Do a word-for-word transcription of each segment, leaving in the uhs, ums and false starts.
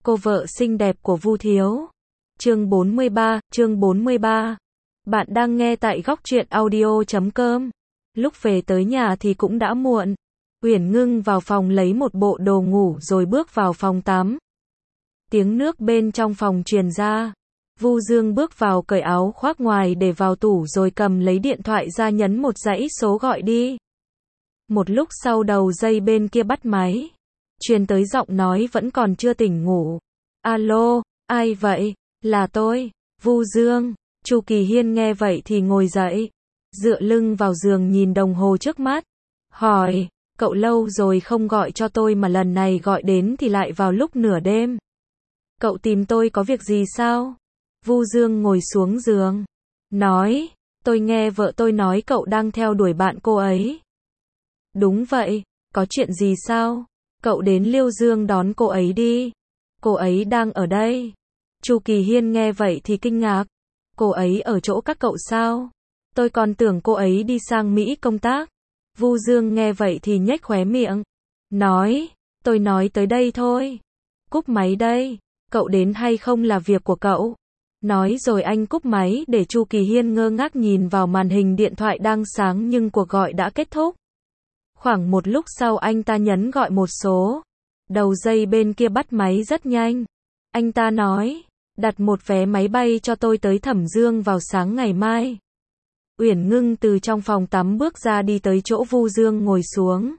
Cô vợ xinh đẹp của Vu Thiếu. Chương bốn mươi ba, chương bốn mươi ba. Bạn đang nghe tại góc truyện audio chấm com. Lúc về tới nhà thì cũng đã muộn. Uyển Ngưng vào phòng lấy một bộ đồ ngủ rồi bước vào phòng tắm. Tiếng nước bên trong phòng truyền ra. Vu Dương bước vào cởi áo khoác ngoài để vào tủ rồi cầm lấy điện thoại ra nhấn một dãy số gọi đi. Một lúc sau đầu dây bên kia bắt máy. Truyền tới giọng nói vẫn còn chưa tỉnh ngủ. Alo, ai vậy? Là tôi, Vu Dương. Chu Kỳ Hiên nghe vậy thì ngồi dậy. Dựa lưng vào giường nhìn đồng hồ trước mắt. Hỏi, cậu lâu rồi không gọi cho tôi mà lần này gọi đến thì lại vào lúc nửa đêm. Cậu tìm tôi có việc gì sao? Vu Dương ngồi xuống giường. Nói, tôi nghe vợ tôi nói cậu đang theo đuổi bạn cô ấy. Đúng vậy, có chuyện gì sao? Cậu đến Liêu Dương đón cô ấy đi. Cô ấy đang ở đây. Chu Kỳ Hiên nghe vậy thì kinh ngạc. Cô ấy ở chỗ các cậu sao? Tôi còn tưởng cô ấy đi sang Mỹ công tác. Vu Dương nghe vậy thì nhếch khóe miệng. Nói, tôi nói tới đây thôi. Cúp máy đây. Cậu đến hay không là việc của cậu. Nói rồi anh cúp máy để Chu Kỳ Hiên ngơ ngác nhìn vào màn hình điện thoại đang sáng nhưng cuộc gọi đã kết thúc. Khoảng một lúc sau anh ta nhấn gọi một số. Đầu dây bên kia bắt máy rất nhanh. Anh ta nói, đặt một vé máy bay cho tôi tới Thẩm Dương vào sáng ngày mai. Uyển Ngưng từ trong phòng tắm bước ra đi tới chỗ Vu Dương ngồi xuống.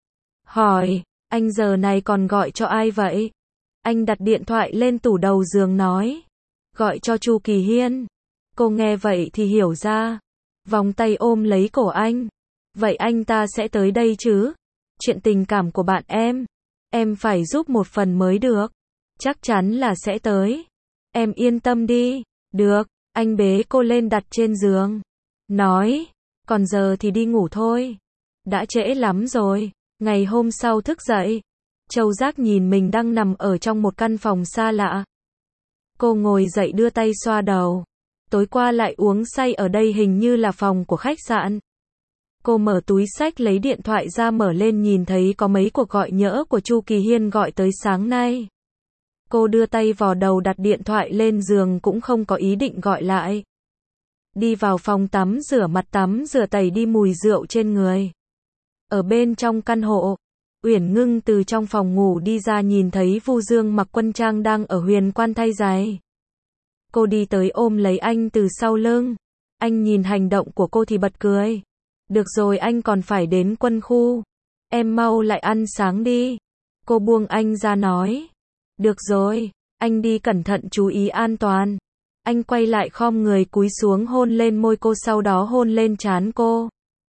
Hỏi, anh giờ này còn gọi cho ai vậy? Anh đặt điện thoại lên tủ đầu giường nói. Gọi cho Chu Kỳ Hiên. Cô nghe vậy thì hiểu ra. Vòng tay ôm lấy cổ anh. Vậy anh ta sẽ tới đây chứ? Chuyện tình cảm của bạn em. Em phải giúp một phần mới được. Chắc chắn là sẽ tới. Em yên tâm đi. Được, anh bế cô lên đặt trên giường. Nói, còn giờ thì đi ngủ thôi. Đã trễ lắm rồi. Ngày hôm sau thức dậy. Châu Giác nhìn mình đang nằm ở trong một căn phòng xa lạ. Cô ngồi dậy đưa tay xoa đầu. Tối qua lại uống say ở đây hình như là phòng của khách sạn. Cô mở túi xách lấy điện thoại ra mở lên nhìn thấy có mấy cuộc gọi nhỡ của Chu Kỳ Hiên gọi tới sáng nay. Cô đưa tay vò đầu đặt điện thoại lên giường cũng không có ý định gọi lại. Đi vào phòng tắm rửa mặt tắm rửa tẩy đi mùi rượu trên người. Ở bên trong căn hộ, Uyển Ngưng từ trong phòng ngủ đi ra nhìn thấy Vu Dương mặc quân trang đang ở huyền quan thay giày. Cô đi tới ôm lấy anh từ sau lưng. Anh nhìn hành động của cô thì bật cười. Được rồi anh còn phải đến quân khu. Em mau lại ăn sáng đi. Cô buông anh ra nói. Được rồi, anh đi cẩn thận chú ý an toàn. Anh quay lại khom người cúi xuống hôn lên môi cô sau đó hôn lên trán cô.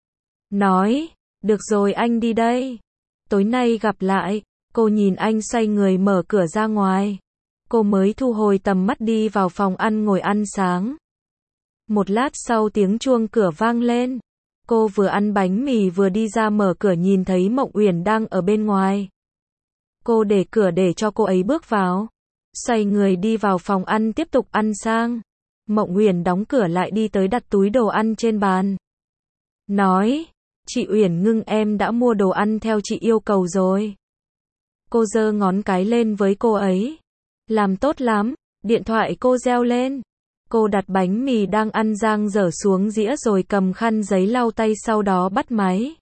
Nói, được rồi anh đi đây. Tối nay gặp lại. Cô nhìn anh xoay người mở cửa ra ngoài. Cô mới thu hồi tầm mắt đi vào phòng ăn ngồi ăn sáng. Một lát sau tiếng chuông cửa vang lên. Cô vừa ăn bánh mì vừa đi ra mở cửa nhìn thấy Mộng Uyển đang ở bên ngoài. Cô để cửa để cho cô ấy bước vào. Xoay người đi vào phòng ăn tiếp tục ăn sang. Mộng Uyển đóng cửa lại đi tới đặt túi đồ ăn trên bàn. Nói, chị Uyển Ngưng em đã mua đồ ăn theo chị yêu cầu rồi. Cô giơ ngón cái lên với cô ấy. Làm tốt lắm, điện thoại cô reo lên. Cô đặt bánh mì đang ăn rang dở xuống dĩa rồi cầm khăn giấy lau tay sau đó bắt máy.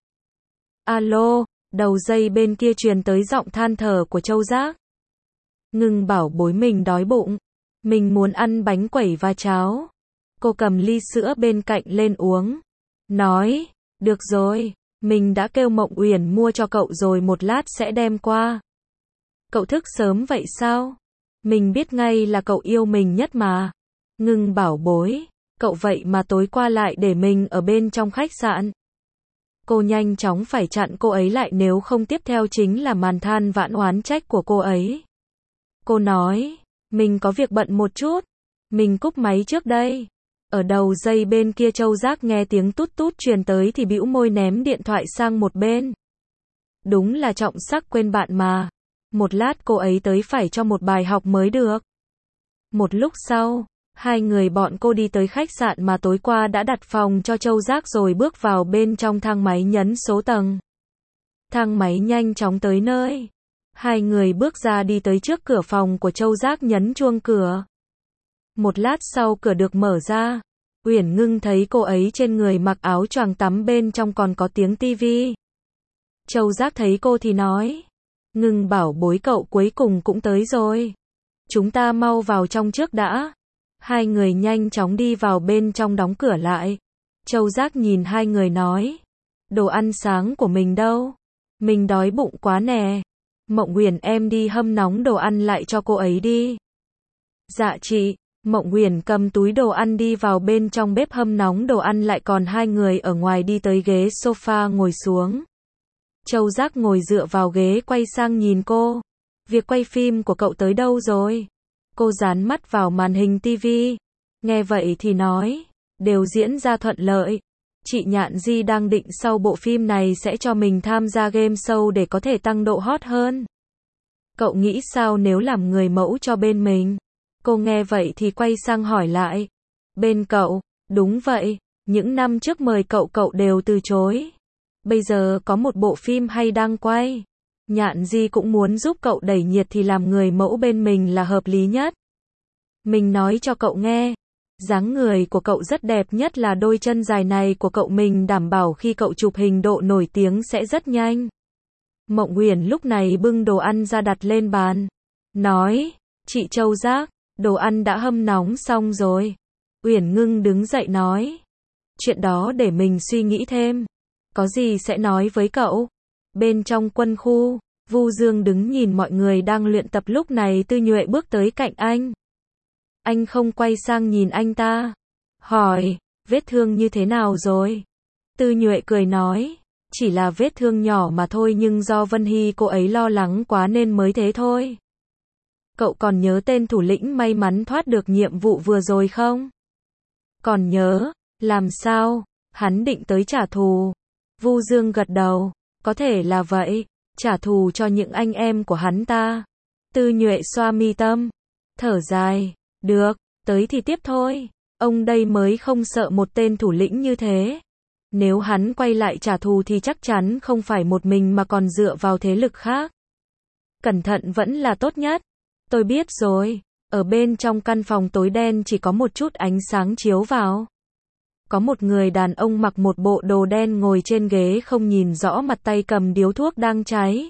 Alo, đầu dây bên kia truyền tới giọng than thở của Châu Giác. Ngưng bảo bối mình đói bụng. Mình muốn ăn bánh quẩy và cháo. Cô cầm ly sữa bên cạnh lên uống. Nói, được rồi, mình đã kêu Mộng Uyển mua cho cậu rồi một lát sẽ đem qua. Cậu thức sớm vậy sao? Mình biết ngay là cậu yêu mình nhất mà. Ngưng bảo bối, cậu vậy mà tối qua lại để mình ở bên trong khách sạn. Cô nhanh chóng phải chặn cô ấy lại nếu không tiếp theo chính là màn than vãn oán trách của cô ấy. Cô nói, mình có việc bận một chút, mình cúp máy trước đây. Ở đầu dây bên kia Châu Giác nghe tiếng tút tút truyền tới thì bĩu môi ném điện thoại sang một bên. Đúng là trọng sắc quên bạn mà. Một lát cô ấy tới phải cho một bài học mới được. Một lúc sau, hai người bọn cô đi tới khách sạn mà tối qua đã đặt phòng cho Châu Giác rồi bước vào bên trong thang máy nhấn số tầng. Thang máy nhanh chóng tới nơi. Hai người bước ra đi tới trước cửa phòng của Châu Giác nhấn chuông cửa. Một lát sau cửa được mở ra. Uyển Ngưng thấy cô ấy trên người mặc áo choàng tắm, bên trong còn có tiếng tivi. Châu Giác thấy cô thì nói. Ngưng bảo bối, cậu cuối cùng cũng tới rồi. Chúng ta mau vào trong trước đã. Hai người nhanh chóng đi vào bên trong, đóng cửa lại. Châu Giác nhìn hai người nói. Đồ ăn sáng của mình đâu? Mình đói bụng quá nè. Mộng Uyển, em đi hâm nóng đồ ăn lại cho cô ấy đi. Dạ chị. Mộng Uyển cầm túi đồ ăn đi vào bên trong bếp hâm nóng đồ ăn lại, còn hai người ở ngoài đi tới ghế sofa ngồi xuống. Châu Giác ngồi dựa vào ghế quay sang nhìn cô. Việc quay phim của cậu tới đâu rồi? Cô dán mắt vào màn hình tivi. Nghe vậy thì nói. Đều diễn ra thuận lợi. Chị Nhạn Di đang định sau bộ phim này sẽ cho mình tham gia game show để có thể tăng độ hot hơn. Cậu nghĩ sao nếu làm người mẫu cho bên mình? Cô nghe vậy thì quay sang hỏi lại. Bên cậu? Đúng vậy. Những năm trước mời cậu cậu đều từ chối. Bây giờ có một bộ phim hay đang quay. Nhạn Di cũng muốn giúp cậu đẩy nhiệt thì làm người mẫu bên mình là hợp lý nhất. Mình nói cho cậu nghe. Dáng người của cậu rất đẹp, nhất là đôi chân dài này của cậu, mình đảm bảo khi cậu chụp hình độ nổi tiếng sẽ rất nhanh. Mộng Uyển lúc này bưng đồ ăn ra đặt lên bàn. Nói. Chị Châu Giác, đồ ăn đã hâm nóng xong rồi. Uyển Ngưng đứng dậy nói. Chuyện đó để mình suy nghĩ thêm. Có gì sẽ nói với cậu. Bên trong quân khu, Vu Dương đứng nhìn mọi người đang luyện tập, lúc này Tư Nhuệ bước tới cạnh anh. Anh không quay sang nhìn anh ta. Hỏi, vết thương như thế nào rồi? Tư Nhuệ cười nói, chỉ là vết thương nhỏ mà thôi, nhưng do Vân Hy cô ấy lo lắng quá nên mới thế thôi. Cậu còn nhớ tên thủ lĩnh may mắn thoát được nhiệm vụ vừa rồi không? Còn nhớ, làm sao? Hắn định tới trả thù. Vu Dương gật đầu, có thể là vậy, trả thù cho những anh em của hắn ta. Tư Nhuệ xoa mi tâm, thở dài, được, tới thì tiếp thôi, ông đây mới không sợ một tên thủ lĩnh như thế. Nếu hắn quay lại trả thù thì chắc chắn không phải một mình mà còn dựa vào thế lực khác. Cẩn thận vẫn là tốt nhất. Tôi biết rồi. Ở bên trong căn phòng tối đen chỉ có một chút ánh sáng chiếu vào. Có một người đàn ông mặc một bộ đồ đen ngồi trên ghế không nhìn rõ mặt, tay cầm điếu thuốc đang cháy.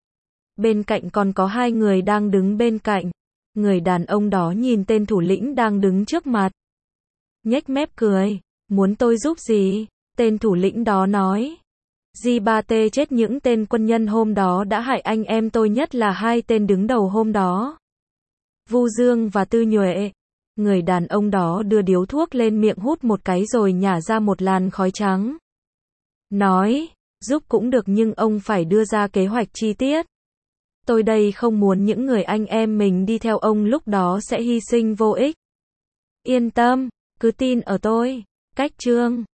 Bên cạnh còn có hai người đang đứng bên cạnh. Người đàn ông đó nhìn tên thủ lĩnh đang đứng trước mặt. Nhếch mép cười. Muốn tôi giúp gì? Tên thủ lĩnh đó nói. G ba T chết, những tên quân nhân hôm đó đã hại anh em tôi, nhất là hai tên đứng đầu hôm đó. Vu Dương và Tư Nhuệ. Người đàn ông đó đưa điếu thuốc lên miệng hút một cái rồi nhả ra một làn khói trắng. Nói, giúp cũng được nhưng ông phải đưa ra kế hoạch chi tiết. Tôi đây không muốn những người anh em mình đi theo ông lúc đó sẽ hy sinh vô ích. Yên tâm, cứ tin ở tôi. Cách chương